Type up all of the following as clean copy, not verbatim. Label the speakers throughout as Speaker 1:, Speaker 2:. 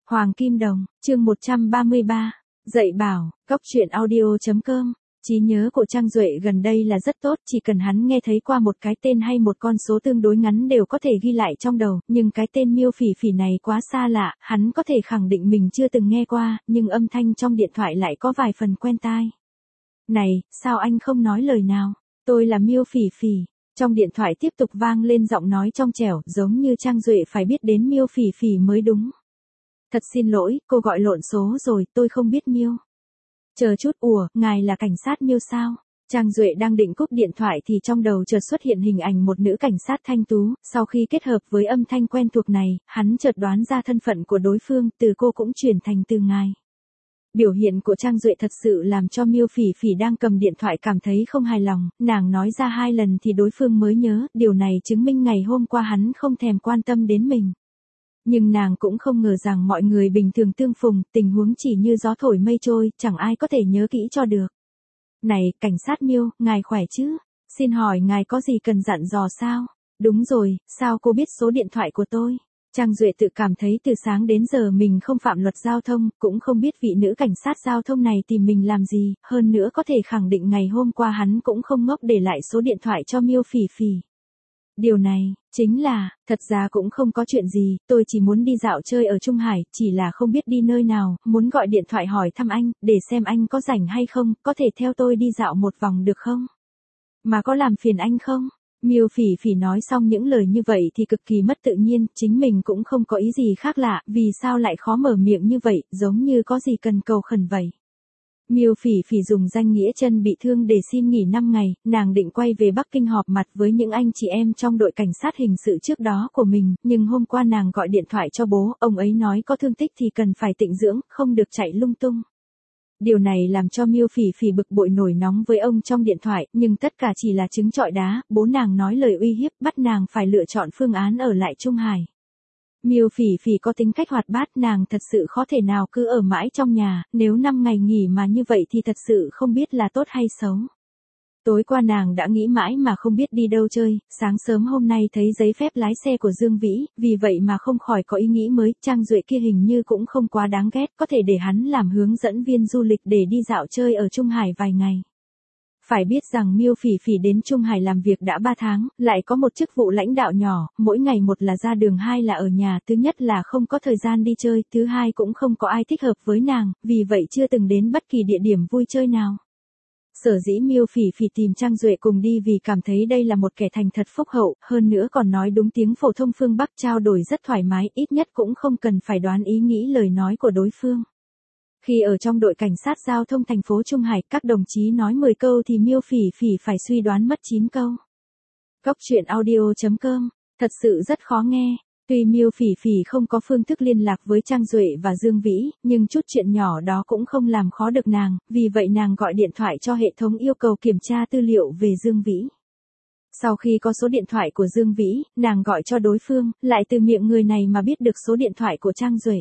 Speaker 1: Hoàng Kim Đồng, chương 133, dạy bảo, góc chuyện audio.com. Trí nhớ của Trang Duệ gần đây là rất tốt, chỉ cần hắn nghe thấy qua một cái tên hay một con số tương đối ngắn đều có thể ghi lại trong đầu, nhưng cái tên Miêu Phỉ Phỉ này quá xa lạ, hắn có thể khẳng định mình chưa từng nghe qua, nhưng âm thanh trong điện thoại lại có vài phần quen tai. Này, sao anh không nói lời nào? Tôi là Miêu Phỉ Phỉ. Trong điện thoại tiếp tục vang lên giọng nói trong trẻo, giống như Trang Duệ phải biết đến Miêu Phỉ Phỉ mới đúng. Thật xin lỗi, cô gọi lộn số rồi, tôi không biết Miêu. Chờ chút, ngài là cảnh sát Miêu sao? Trang Duệ đang định cúp điện thoại thì trong đầu chợt xuất hiện hình ảnh một nữ cảnh sát thanh tú, sau khi kết hợp với âm thanh quen thuộc này, hắn chợt đoán ra thân phận của đối phương, từ cô cũng chuyển thành từ ngài. Biểu hiện của Trang Duệ thật sự làm cho Miêu Phỉ Phỉ đang cầm điện thoại cảm thấy không hài lòng, nàng nói ra 2 lần thì đối phương mới nhớ, điều này chứng minh ngày hôm qua hắn không thèm quan tâm đến mình. Nhưng nàng cũng không ngờ rằng mọi người bình thường tương phùng, tình huống chỉ như gió thổi mây trôi, chẳng ai có thể nhớ kỹ cho được. Này, cảnh sát Miêu, ngài khỏe chứ? Xin hỏi ngài có gì cần dặn dò sao? Đúng rồi, sao cô biết số điện thoại của tôi? Trang Duệ tự cảm thấy từ sáng đến giờ mình không phạm luật giao thông, cũng không biết vị nữ cảnh sát giao thông này tìm mình làm gì, hơn nữa có thể khẳng định ngày hôm qua hắn cũng không ngốc để lại số điện thoại cho Miêu Phỉ Phỉ. Điều này, chính là, thật ra cũng không có chuyện gì, tôi chỉ muốn đi dạo chơi ở Trung Hải, chỉ là không biết đi nơi nào, muốn gọi điện thoại hỏi thăm anh, để xem anh có rảnh hay không, có thể theo tôi đi dạo một vòng được không? Mà có làm phiền anh không? Miêu Phỉ Phỉ nói xong những lời như vậy thì cực kỳ mất tự nhiên, chính mình cũng không có ý gì khác lạ, vì sao lại khó mở miệng như vậy, giống như có gì cần cầu khẩn vậy. Miêu Phỉ Phỉ dùng danh nghĩa chân bị thương để xin nghỉ 5 ngày, nàng định quay về Bắc Kinh họp mặt với những anh chị em trong đội cảnh sát hình sự trước đó của mình, nhưng hôm qua nàng gọi điện thoại cho bố, ông ấy nói có thương tích thì cần phải tịnh dưỡng, không được chạy lung tung. Điều này làm cho Miêu Phỉ Phỉ bực bội nổi nóng với ông trong điện thoại, nhưng tất cả chỉ là trứng trọi đá, bố nàng nói lời uy hiếp, bắt nàng phải lựa chọn phương án ở lại Trung Hải. Miêu Phỉ Phỉ có tính cách hoạt bát, nàng thật sự khó thể nào cứ ở mãi trong nhà, nếu 5 ngày nghỉ mà như vậy thì thật sự không biết là tốt hay xấu. Tối qua nàng đã nghĩ mãi mà không biết đi đâu chơi, sáng sớm hôm nay thấy giấy phép lái xe của Dương Vĩ, vì vậy mà không khỏi có ý nghĩ mới, Trang Duệ kia hình như cũng không quá đáng ghét, có thể để hắn làm hướng dẫn viên du lịch để đi dạo chơi ở Trung Hải vài ngày. Phải biết rằng Miêu Phỉ Phỉ đến Trung Hải làm việc đã 3 tháng, lại có một chức vụ lãnh đạo nhỏ, mỗi ngày một là ra đường, 2 là ở nhà, thứ nhất là không có thời gian đi chơi, thứ hai cũng không có ai thích hợp với nàng, vì vậy chưa từng đến bất kỳ địa điểm vui chơi nào. Sở dĩ Miêu Phỉ Phỉ tìm Trang Duệ cùng đi vì cảm thấy đây là một kẻ thành thật phúc hậu, hơn nữa còn nói đúng tiếng phổ thông phương Bắc, trao đổi rất thoải mái, ít nhất cũng không cần phải đoán ý nghĩ lời nói của đối phương. Khi ở trong đội cảnh sát giao thông thành phố Trung Hải, các đồng chí nói 10 câu thì Miêu Phỉ Phỉ phải suy đoán mất 9 câu. Góc chuyện audio.com, thật sự rất khó nghe. Tuy Miêu Phỉ Phỉ không có phương thức liên lạc với Trang Duệ và Dương Vĩ, nhưng chút chuyện nhỏ đó cũng không làm khó được nàng, vì vậy nàng gọi điện thoại cho hệ thống yêu cầu kiểm tra tư liệu về Dương Vĩ. Sau khi có số điện thoại của Dương Vĩ, nàng gọi cho đối phương, lại từ miệng người này mà biết được số điện thoại của Trang Duệ.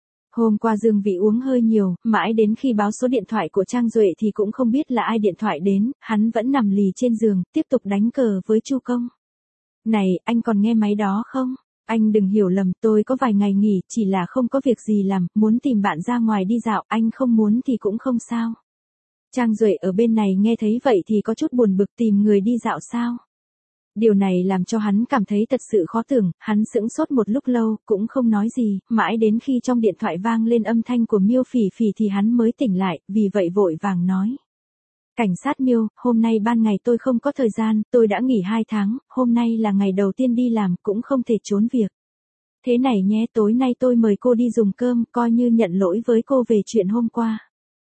Speaker 1: Hôm qua Dương Vĩ uống hơi nhiều, mãi đến khi báo số điện thoại của Trang Duệ thì cũng không biết là ai điện thoại đến, hắn vẫn nằm lì trên giường, tiếp tục đánh cờ với Chu Công. Này, anh còn nghe máy đó không? Anh đừng hiểu lầm, tôi có vài ngày nghỉ, chỉ là không có việc gì làm, muốn tìm bạn ra ngoài đi dạo, anh không muốn thì cũng không sao. Trang Duệ ở bên này nghe thấy vậy thì có chút buồn bực, tìm người đi dạo sao? Điều này làm cho hắn cảm thấy thật sự khó tưởng, hắn sững sốt một lúc lâu, cũng không nói gì, mãi đến khi trong điện thoại vang lên âm thanh của Miêu Phỉ Phỉ thì hắn mới tỉnh lại, vì vậy vội vàng nói. Cảnh sát Miêu, hôm nay ban ngày tôi không có thời gian, tôi đã nghỉ 2 tháng, hôm nay là ngày đầu tiên đi làm, cũng không thể trốn việc. Thế này nhé, tối nay tôi mời cô đi dùng cơm, coi như nhận lỗi với cô về chuyện hôm qua.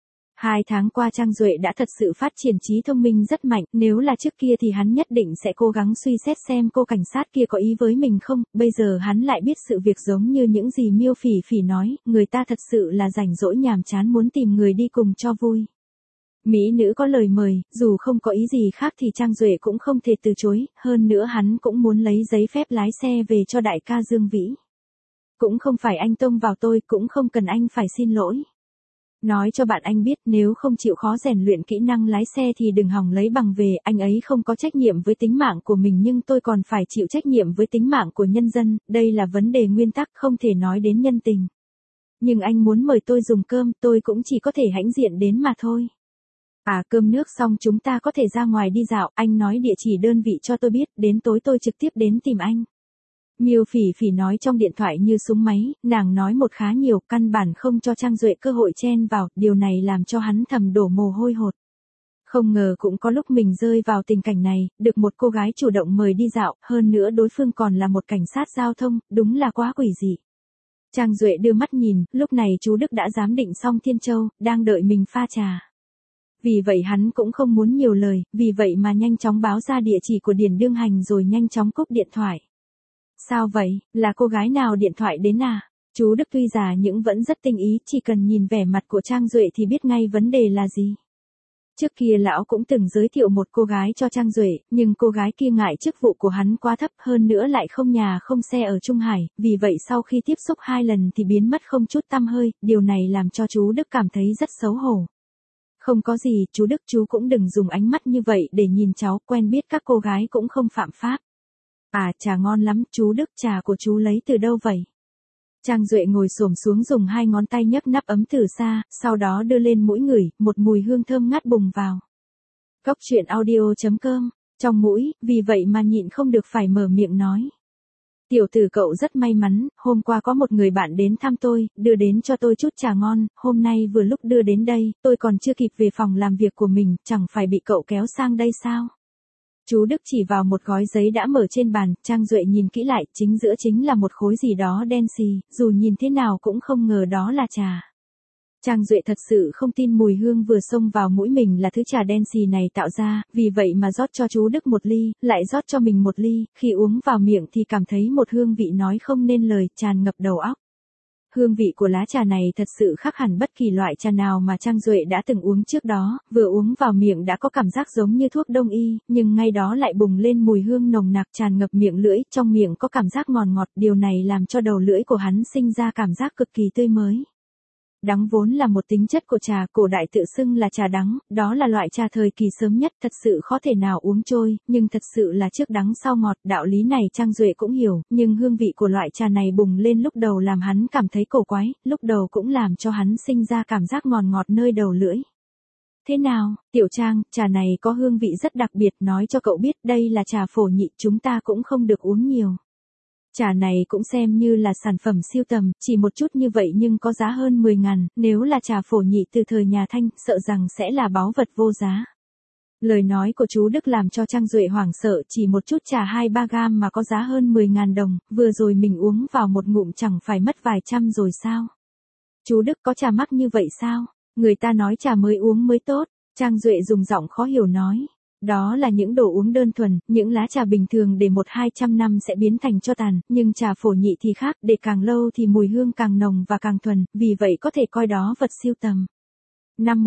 Speaker 1: 2 tháng qua Trang Duệ đã thật sự phát triển trí thông minh rất mạnh, nếu là trước kia thì hắn nhất định sẽ cố gắng suy xét xem cô cảnh sát kia có ý với mình không, bây giờ hắn lại biết sự việc giống như những gì Miêu Phỉ Phỉ nói, người ta thật sự là rảnh rỗi nhàm chán muốn tìm người đi cùng cho vui. Mỹ nữ có lời mời, dù không có ý gì khác thì Trang Duệ cũng không thể từ chối, hơn nữa hắn cũng muốn lấy giấy phép lái xe về cho đại ca Dương Vĩ. Cũng không phải anh tông vào tôi, cũng không cần anh phải xin lỗi. Nói cho bạn anh biết, nếu không chịu khó rèn luyện kỹ năng lái xe thì đừng hòng lấy bằng về, anh ấy không có trách nhiệm với tính mạng của mình nhưng tôi còn phải chịu trách nhiệm với tính mạng của nhân dân, đây là vấn đề nguyên tắc không thể nói đến nhân tình. Nhưng anh muốn mời tôi dùng cơm, tôi cũng chỉ có thể hãnh diện đến mà thôi. À, cơm nước xong chúng ta có thể ra ngoài đi dạo, anh nói địa chỉ đơn vị cho tôi biết, đến tối tôi trực tiếp đến tìm anh. Miêu Phỉ Phỉ nói trong điện thoại như súng máy, nàng nói một khá nhiều, căn bản không cho Trang Duệ cơ hội chen vào, điều này làm cho hắn thầm đổ mồ hôi hột. Không ngờ cũng có lúc mình rơi vào tình cảnh này, được một cô gái chủ động mời đi dạo, hơn nữa đối phương còn là một cảnh sát giao thông, đúng là quá quỷ dị. Trang Duệ đưa mắt nhìn, lúc này chú Đức đã giám định xong Thiên Châu, đang đợi mình pha trà. Vì vậy hắn cũng không muốn nhiều lời, vì vậy mà nhanh chóng báo ra địa chỉ của Điền Đương Hành rồi nhanh chóng cúp điện thoại. Sao vậy, là cô gái nào điện thoại đến à? Chú Đức tuy già nhưng vẫn rất tinh ý, chỉ cần nhìn vẻ mặt của Trang Duệ thì biết ngay vấn đề là gì. Trước kia lão cũng từng giới thiệu một cô gái cho Trang Duệ, nhưng cô gái kia ngại chức vụ của hắn quá thấp, hơn nữa lại không nhà không xe ở Trung Hải, vì vậy sau khi tiếp xúc 2 lần thì biến mất không chút tăm hơi, điều này làm cho chú Đức cảm thấy rất xấu hổ. Không có gì, chú Đức chú cũng đừng dùng ánh mắt như vậy để nhìn cháu, quen biết các cô gái cũng không phạm pháp. À, trà ngon lắm, chú Đức, trà của chú lấy từ đâu vậy? Trang Duệ ngồi xổm xuống dùng 2 ngón tay nhấc nắp ấm từ xa, sau đó đưa lên mũi ngửi, một mùi hương thơm ngát bùng vào. Góc truyện audio.com, trong mũi, vì vậy mà nhịn không được phải mở miệng nói. Tiểu tử cậu rất may mắn, hôm qua có một người bạn đến thăm tôi, đưa đến cho tôi chút trà ngon, hôm nay vừa lúc đưa đến đây, tôi còn chưa kịp về phòng làm việc của mình, chẳng phải bị cậu kéo sang đây sao? Chú Đức chỉ vào một gói giấy đã mở trên bàn, Trang Duệ nhìn kỹ lại, chính giữa chính là một khối gì đó đen xì, dù nhìn thế nào cũng không ngờ đó là trà. Trang Duệ thật sự không tin mùi hương vừa xông vào mũi mình là thứ trà đen xì này tạo ra, vì vậy mà rót cho chú Đức một ly, lại rót cho mình một ly, khi uống vào miệng thì cảm thấy một hương vị nói không nên lời, tràn ngập đầu óc. Hương vị của lá trà này thật sự khác hẳn bất kỳ loại trà nào mà Trang Duệ đã từng uống trước đó, vừa uống vào miệng đã có cảm giác giống như thuốc đông y, nhưng ngay đó lại bùng lên mùi hương nồng nặc tràn ngập miệng lưỡi, trong miệng có cảm giác ngọt ngọt, điều này làm cho đầu lưỡi của hắn sinh ra cảm giác cực kỳ tươi mới. Đắng vốn là một tính chất của trà, cổ đại tự xưng là trà đắng, đó là loại trà thời kỳ sớm nhất, thật sự khó thể nào uống trôi, nhưng thật sự là trước đắng sau ngọt, đạo lý này Trang Duệ cũng hiểu, nhưng hương vị của loại trà này bùng lên lúc đầu làm hắn cảm thấy cổ quái, lúc đầu cũng làm cho hắn sinh ra cảm giác ngọt ngọt nơi đầu lưỡi. Thế nào, Tiểu Trang, trà này có hương vị rất đặc biệt, nói cho cậu biết đây là trà phổ nhị, chúng ta cũng không được uống nhiều. Trà này cũng xem như là sản phẩm siêu tầm, chỉ một chút như vậy nhưng có giá hơn 10.000, nếu là trà phổ nhị từ thời nhà Thanh, sợ rằng sẽ là báu vật vô giá. Lời nói của chú Đức làm cho Trang Duệ hoảng sợ, chỉ một chút trà 2-3 gam mà có giá hơn 10.000 đồng, vừa rồi mình uống vào một ngụm chẳng phải mất vài trăm rồi sao? Chú Đức có trà mắc như vậy sao? Người ta nói trà mới uống mới tốt, Trang Duệ dùng giọng khó hiểu nói. Đó là những đồ uống đơn thuần, những lá trà bình thường để 100-200 năm sẽ biến thành tro tàn, nhưng trà phổ nhị thì khác, để càng lâu thì mùi hương càng nồng và càng thuần, vì vậy có thể coi đó vật siêu tầm. Năm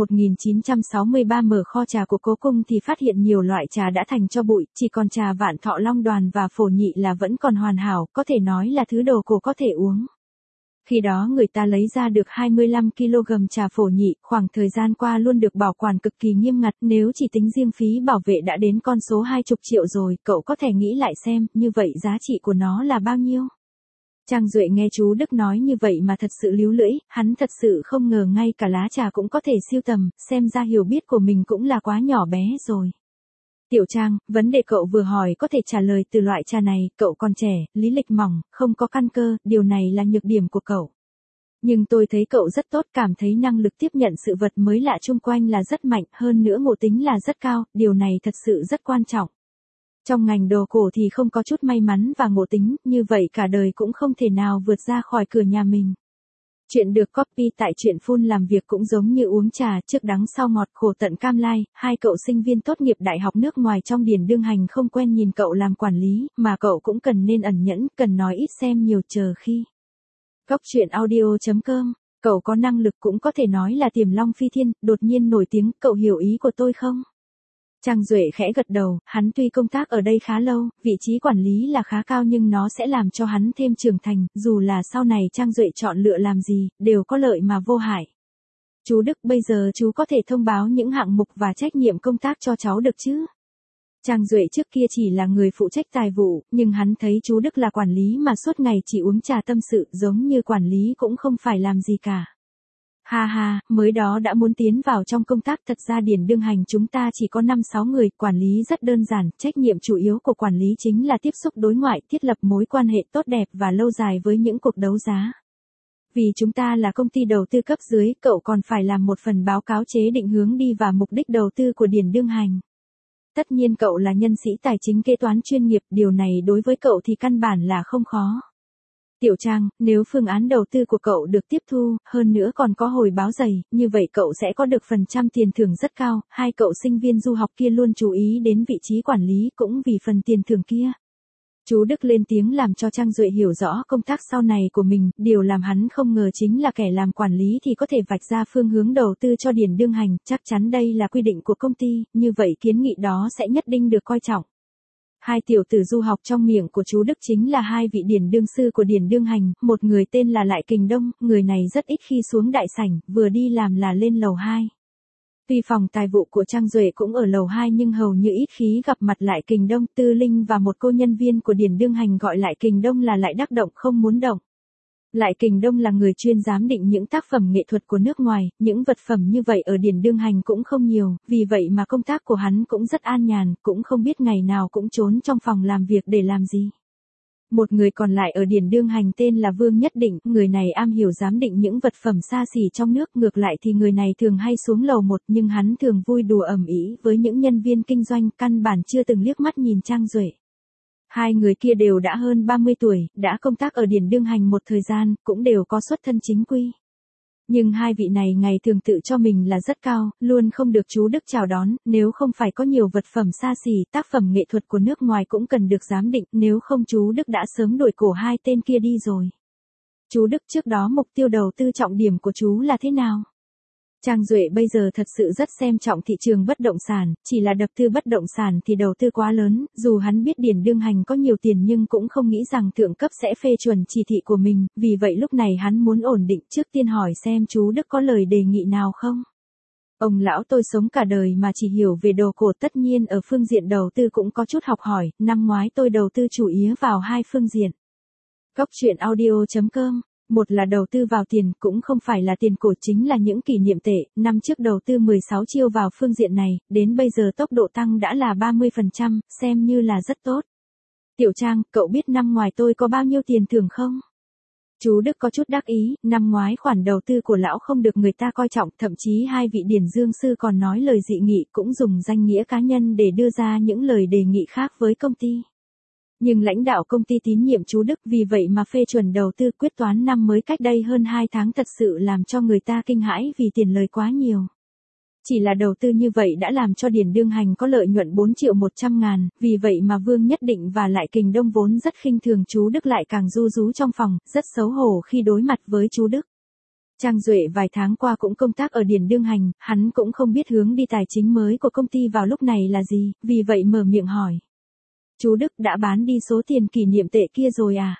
Speaker 1: 1963 mở kho trà của Cố Cung thì phát hiện nhiều loại trà đã thành tro bụi, chỉ còn trà Vạn Thọ Long Đoàn và phổ nhị là vẫn còn hoàn hảo, có thể nói là thứ đồ cổ có thể uống. Khi đó người ta lấy ra được 25 kg trà phổ nhị, khoảng thời gian qua luôn được bảo quản cực kỳ nghiêm ngặt, nếu chỉ tính riêng phí bảo vệ đã đến con số 20 triệu rồi, cậu có thể nghĩ lại xem, như vậy giá trị của nó là bao nhiêu? Trang Duệ nghe chú Đức nói như vậy mà thật sự líu lưỡi, hắn thật sự không ngờ ngay cả lá trà cũng có thể siêu tầm, xem ra hiểu biết của mình cũng là quá nhỏ bé rồi. Tiểu Trang, vấn đề cậu vừa hỏi có thể trả lời từ loại trà này, cậu còn trẻ, lý lịch mỏng, không có căn cơ, điều này là nhược điểm của cậu. Nhưng tôi thấy cậu rất tốt, cảm thấy năng lực tiếp nhận sự vật mới lạ chung quanh là rất mạnh, hơn nữa ngộ tính là rất cao, điều này thật sự rất quan trọng. Trong ngành đồ cổ thì không có chút may mắn và ngộ tính, như vậy cả đời cũng không thể nào vượt ra khỏi cửa nhà mình. Chuyện được copy tại Truyện Phun làm việc cũng giống như uống trà, trước đắng sau ngọt, khổ tận cam lai, hai cậu sinh viên tốt nghiệp đại học nước ngoài trong Điền Đương Hành không quen nhìn cậu làm quản lý, mà cậu cũng cần nên ẩn nhẫn, cần nói ít xem nhiều chờ khi. Góc truyện audio.com, cậu có năng lực cũng có thể nói là tiềm long phi thiên, đột nhiên nổi tiếng, cậu hiểu ý của tôi không? Trang Duệ khẽ gật đầu, hắn tuy công tác ở đây khá lâu, vị trí quản lý là khá cao nhưng nó sẽ làm cho hắn thêm trưởng thành, dù là sau này Trang Duệ chọn lựa làm gì, đều có lợi mà vô hại. Chú Đức, bây giờ chú có thể thông báo những hạng mục và trách nhiệm công tác cho cháu được chứ? Trang Duệ trước kia chỉ là người phụ trách tài vụ, nhưng hắn thấy chú Đức là quản lý mà suốt ngày chỉ uống trà tâm sự, giống như quản lý cũng không phải làm gì cả. Ha ha, mới đó đã muốn tiến vào trong công tác, thật ra Điền Đương Hành chúng ta chỉ có 5-6 người, quản lý rất đơn giản, trách nhiệm chủ yếu của quản lý chính là tiếp xúc đối ngoại, thiết lập mối quan hệ tốt đẹp và lâu dài với những cuộc đấu giá. Vì chúng ta là công ty đầu tư cấp dưới, cậu còn phải làm một phần báo cáo chế định hướng đi và mục đích đầu tư của Điền Đương Hành. Tất nhiên cậu là nhân sĩ tài chính kế toán chuyên nghiệp, điều này đối với cậu thì căn bản là không khó. Tiểu Trang, nếu phương án đầu tư của cậu được tiếp thu, hơn nữa còn có hồi báo dày, như vậy cậu sẽ có được phần trăm tiền thưởng rất cao, hai cậu sinh viên du học kia luôn chú ý đến vị trí quản lý cũng vì phần tiền thưởng kia. Chú Đức lên tiếng làm cho Trang Duệ hiểu rõ công tác sau này của mình, điều làm hắn không ngờ chính là kẻ làm quản lý thì có thể vạch ra phương hướng đầu tư cho Điền Đương Hành, chắc chắn đây là quy định của công ty, như vậy kiến nghị đó sẽ nhất định được coi trọng. Hai tiểu tử du học trong miệng của chú Đức chính là hai vị điền đương sư của Điền Đương Hành, một người tên là Lại Kình Đông, người này rất ít khi xuống đại sảnh, vừa đi làm là lên lầu 2. Tuy phòng tài vụ của Trang Duệ cũng ở lầu 2 nhưng hầu như ít khi gặp mặt Lại Kình Đông, Tư Linh và một cô nhân viên của Điền Đương Hành gọi Lại Kình Đông là Lại Đắc Động không muốn động. Lại Kình Đông là người chuyên giám định những tác phẩm nghệ thuật của nước ngoài, những vật phẩm như vậy ở Điền Đương Hành cũng không nhiều, vì vậy mà công tác của hắn cũng rất an nhàn, cũng không biết ngày nào cũng trốn trong phòng làm việc để làm gì. Một người còn lại ở Điền Đương Hành tên là Vương Nhất Định, người này am hiểu giám định những vật phẩm xa xỉ trong nước, ngược lại thì người này thường hay xuống lầu 1 nhưng hắn thường vui đùa ầm ĩ với những nhân viên kinh doanh, căn bản chưa từng liếc mắt nhìn Trang Duệ. Hai người kia đều đã hơn 30 tuổi, đã công tác ở Điền Đương Hành một thời gian, cũng đều có xuất thân chính quy. Nhưng hai vị này ngày thường tự cho mình là rất cao, luôn không được chú Đức chào đón, nếu không phải có nhiều vật phẩm xa xỉ, tác phẩm nghệ thuật của nước ngoài cũng cần được giám định, nếu không chú Đức đã sớm đuổi cổ hai tên kia đi rồi. Chú Đức trước đó mục tiêu đầu tư trọng điểm của chú là thế nào? Trang Duệ bây giờ thật sự rất xem trọng thị trường bất động sản, chỉ là đầu tư bất động sản thì đầu tư quá lớn, dù hắn biết Điền Đương Hành có nhiều tiền nhưng cũng không nghĩ rằng thượng cấp sẽ phê chuẩn chỉ thị của mình, vì vậy lúc này hắn muốn ổn định, trước tiên hỏi xem chú Đức có lời đề nghị nào không. Ông lão tôi sống cả đời mà chỉ hiểu về đồ cổ, tất nhiên ở phương diện đầu tư cũng có chút học hỏi, năm ngoái tôi đầu tư chủ yếu vào hai phương diện. Góc truyện audio.com. Một là đầu tư vào tiền, cũng không phải là tiền cổ, chính là những kỷ niệm tệ, năm trước đầu tư 16 chiêu vào phương diện này, đến bây giờ tốc độ tăng đã là 30%, xem như là rất tốt. Tiểu Trang, cậu biết năm ngoài tôi có bao nhiêu tiền thưởng không? Chú Đức có chút đắc ý, năm ngoái khoản đầu tư của lão không được người ta coi trọng, thậm chí hai vị Điền Dương sư còn nói lời dị nghị, cũng dùng danh nghĩa cá nhân để đưa ra những lời đề nghị khác với công ty. Nhưng lãnh đạo công ty tín nhiệm chú Đức, vì vậy mà phê chuẩn đầu tư, quyết toán năm mới cách đây hơn 2 tháng thật sự làm cho người ta kinh hãi vì tiền lời quá nhiều. Chỉ là đầu tư như vậy đã làm cho Điền Đương Hành có lợi nhuận 4.100.000, vì vậy mà Vương Nhất Định và Lại Kình Đông vốn rất khinh thường chú Đức lại càng ru rú trong phòng, rất xấu hổ khi đối mặt với chú Đức. Trang Duệ vài tháng qua cũng công tác ở Điền Đương Hành, hắn cũng không biết hướng đi tài chính mới của công ty vào lúc này là gì, vì vậy mở miệng hỏi. Chú Đức đã bán đi số tiền kỷ niệm tệ kia rồi à?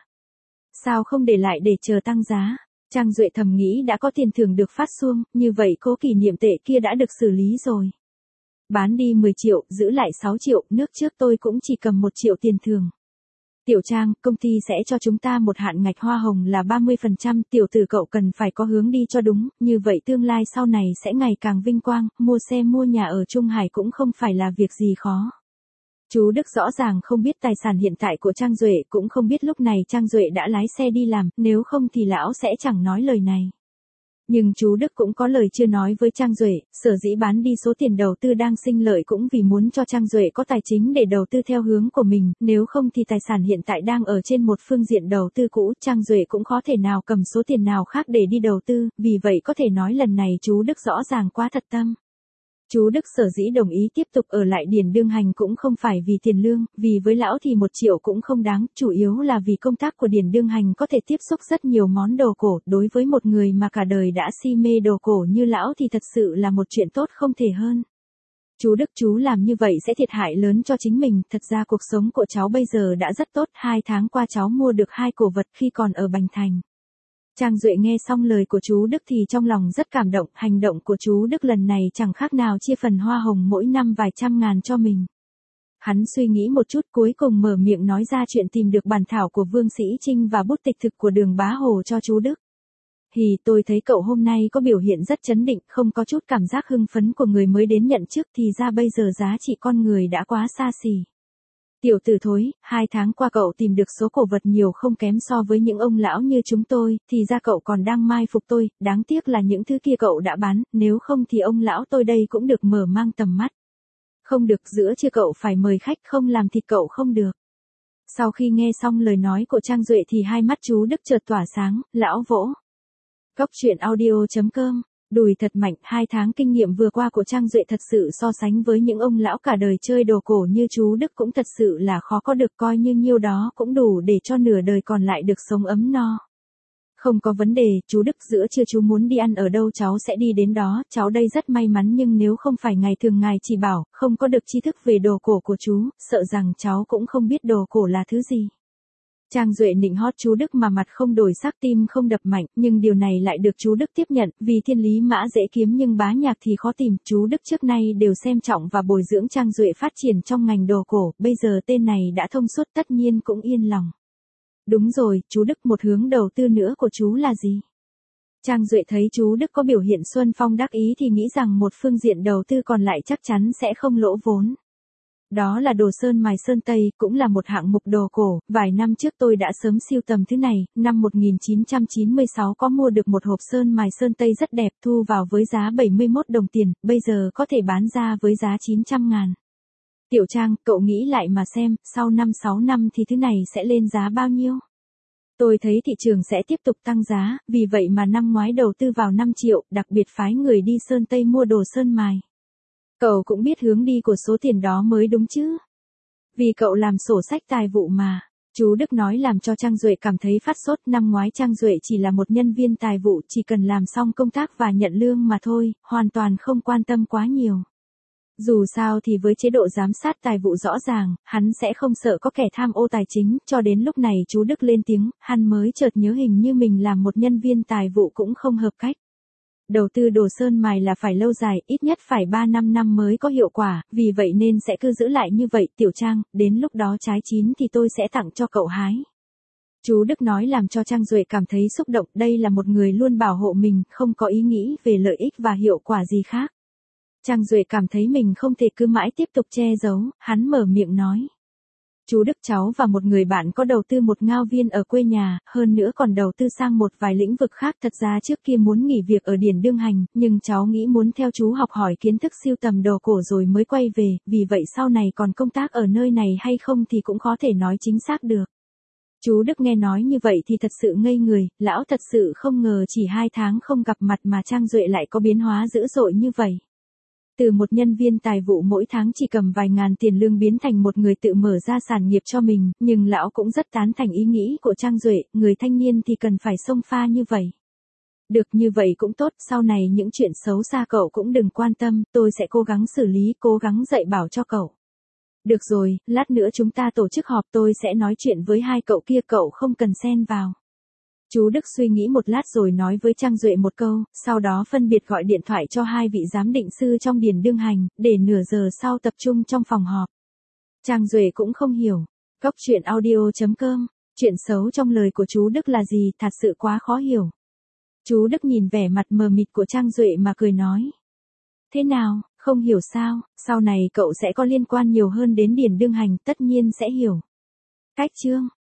Speaker 1: Sao không để lại để chờ tăng giá? Trang Duệ thầm nghĩ đã có tiền thưởng được phát xuông, như vậy cố kỷ niệm tệ kia đã được xử lý rồi. Bán đi 10 triệu, giữ lại 6 triệu, nước trước tôi cũng chỉ cầm 1 triệu tiền thưởng. Tiểu Trang, công ty sẽ cho chúng ta một hạn ngạch hoa hồng là 30%, tiểu tử cậu cần phải có hướng đi cho đúng, như vậy tương lai sau này sẽ ngày càng vinh quang, mua xe mua nhà ở Trung Hải cũng không phải là việc gì khó. Chú Đức rõ ràng không biết tài sản hiện tại của Trang Duệ, cũng không biết lúc này Trang Duệ đã lái xe đi làm, nếu không thì lão sẽ chẳng nói lời này. Nhưng chú Đức cũng có lời chưa nói với Trang Duệ, sở dĩ bán đi số tiền đầu tư đang sinh lợi cũng vì muốn cho Trang Duệ có tài chính để đầu tư theo hướng của mình, nếu không thì tài sản hiện tại đang ở trên một phương diện đầu tư cũ, Trang Duệ cũng khó thể nào cầm số tiền nào khác để đi đầu tư, vì vậy có thể nói lần này chú Đức rõ ràng quá thật tâm. Chú Đức sở dĩ đồng ý tiếp tục ở lại Điền Đương Hành cũng không phải vì tiền lương, vì với lão thì 1 triệu cũng không đáng, chủ yếu là vì công tác của Điền Đương Hành có thể tiếp xúc rất nhiều món đồ cổ, đối với một người mà cả đời đã si mê đồ cổ như lão thì thật sự là một chuyện tốt không thể hơn. Chú Đức chú làm như vậy sẽ thiệt hại lớn cho chính mình, thật ra cuộc sống của cháu bây giờ đã rất tốt, 2 tháng qua cháu mua được 2 cổ vật khi còn ở Bành Thành. Trang Duệ nghe xong lời của chú Đức thì trong lòng rất cảm động, hành động của chú Đức lần này chẳng khác nào chia phần hoa hồng mỗi năm vài trăm ngàn cho mình. Hắn suy nghĩ một chút cuối cùng mở miệng nói ra chuyện tìm được bản thảo của Vương Sĩ Trinh và bút tịch thực của Đường Bá Hồ cho chú Đức. Tôi thấy cậu hôm nay có biểu hiện rất trấn định, không có chút cảm giác hưng phấn của người mới đến nhận chức, thì ra bây giờ giá trị con người đã quá xa xỉ. Tiểu tử thối, 2 tháng qua cậu tìm được số cổ vật nhiều không kém so với những ông lão như chúng tôi, thì ra cậu còn đang mai phục tôi, đáng tiếc là những thứ kia cậu đã bán, nếu không thì ông lão tôi đây cũng được mở mang tầm mắt. Không được, giữa trưa cậu phải mời khách, không làm thịt cậu không được. Sau khi nghe xong lời nói của Trang Duệ thì hai mắt chú Đức chợt tỏa sáng, lão vỗ. Cóc truyện audio.com, đùi thật mạnh. 2 tháng kinh nghiệm vừa qua của Trang Duệ thật sự so sánh với những ông lão cả đời chơi đồ cổ như chú Đức cũng thật sự là khó có được, coi như nhiêu đó cũng đủ để cho nửa đời còn lại được sống ấm no. Không có vấn đề, chú Đức, giữa trưa chú muốn đi ăn ở đâu cháu sẽ đi đến đó, cháu đây rất may mắn, nhưng nếu không phải ngày thường ngài chỉ bảo, không có được tri thức về đồ cổ của chú, sợ rằng cháu cũng không biết đồ cổ là thứ gì. Trang Duệ nịnh hót chú Đức mà mặt không đổi sắc, tim không đập mạnh, nhưng điều này lại được chú Đức tiếp nhận, vì thiên lý mã dễ kiếm nhưng bá nhạc thì khó tìm. Chú Đức trước nay đều xem trọng và bồi dưỡng Trang Duệ phát triển trong ngành đồ cổ, bây giờ tên này đã thông suốt tất nhiên cũng yên lòng. Đúng rồi, chú Đức, một hướng đầu tư nữa của chú là gì? Trang Duệ thấy chú Đức có biểu hiện xuân phong đắc ý thì nghĩ rằng một phương diện đầu tư còn lại chắc chắn sẽ không lỗ vốn. Đó là đồ sơn mài sơn tây, cũng là một hạng mục đồ cổ, vài năm trước tôi đã sớm sưu tầm thứ này, năm 1996 có mua được một hộp sơn mài sơn tây rất đẹp, thu vào với giá 71 đồng tiền, bây giờ có thể bán ra với giá 900.000. Tiểu Trang, cậu nghĩ lại mà xem, sau 5-6 năm thì thứ này sẽ lên giá bao nhiêu? Tôi thấy thị trường sẽ tiếp tục tăng giá, vì vậy mà năm ngoái đầu tư vào 5 triệu, đặc biệt phái người đi Sơn Tây mua đồ sơn mài. Cậu cũng biết hướng đi của số tiền đó mới đúng chứ? Vì cậu làm sổ sách tài vụ mà. Chú Đức nói làm cho Trang Duệ cảm thấy phát sốt. Năm ngoái Trang Duệ chỉ là một nhân viên tài vụ, chỉ cần làm xong công tác và nhận lương mà thôi, hoàn toàn không quan tâm quá nhiều. Dù sao thì với chế độ giám sát tài vụ rõ ràng, hắn sẽ không sợ có kẻ tham ô tài chính. Cho đến lúc này chú Đức lên tiếng, hắn mới chợt nhớ hình như mình làm một nhân viên tài vụ cũng không hợp cách. Đầu tư đồ sơn mài là phải lâu dài, ít nhất phải 3-5 năm mới có hiệu quả, vì vậy nên sẽ cứ giữ lại như vậy. Tiểu Trang, đến lúc đó trái chín thì tôi sẽ tặng cho cậu hái. Chú Đức nói làm cho Trang Duệ cảm thấy xúc động, đây là một người luôn bảo hộ mình, không có ý nghĩ về lợi ích và hiệu quả gì khác. Trang Duệ cảm thấy mình không thể cứ mãi tiếp tục che giấu, hắn mở miệng nói. Chú Đức, cháu và một người bạn có đầu tư một ngao viên ở quê nhà, hơn nữa còn đầu tư sang một vài lĩnh vực khác. Thật ra trước kia muốn nghỉ việc ở Điển Đương Hành, nhưng cháu nghĩ muốn theo chú học hỏi kiến thức sưu tầm đồ cổ rồi mới quay về, vì vậy sau này còn công tác ở nơi này hay không thì cũng có thể nói chính xác được. Chú Đức nghe nói như vậy thì thật sự ngây người, lão thật sự không ngờ chỉ 2 tháng không gặp mặt mà Trang Duệ lại có biến hóa dữ dội như vậy. Từ một nhân viên tài vụ mỗi tháng chỉ cầm vài ngàn tiền lương biến thành một người tự mở ra sản nghiệp cho mình, nhưng lão cũng rất tán thành ý nghĩ của Trang Duệ, người thanh niên thì cần phải xông pha như vậy. Được, như vậy cũng tốt, sau này những chuyện xấu xa cậu cũng đừng quan tâm, tôi sẽ cố gắng xử lý, cố gắng dạy bảo cho cậu. Được rồi, lát nữa chúng ta tổ chức họp, tôi sẽ nói chuyện với hai cậu kia, cậu không cần xen vào. Chú Đức suy nghĩ một lát rồi nói với Trang Duệ một câu, sau đó phân biệt gọi điện thoại cho hai vị giám định sư trong Điển Đương Hành, để nửa giờ sau tập trung trong phòng họp. Trang Duệ cũng không hiểu. Cóc truyện audio.com, chuyện xấu trong lời của chú Đức là gì, thật sự quá khó hiểu. Chú Đức nhìn vẻ mặt mờ mịt của Trang Duệ mà cười nói. Thế nào, không hiểu sao, sau này cậu sẽ có liên quan nhiều hơn đến Điển Đương Hành, tất nhiên sẽ hiểu. Cách chương.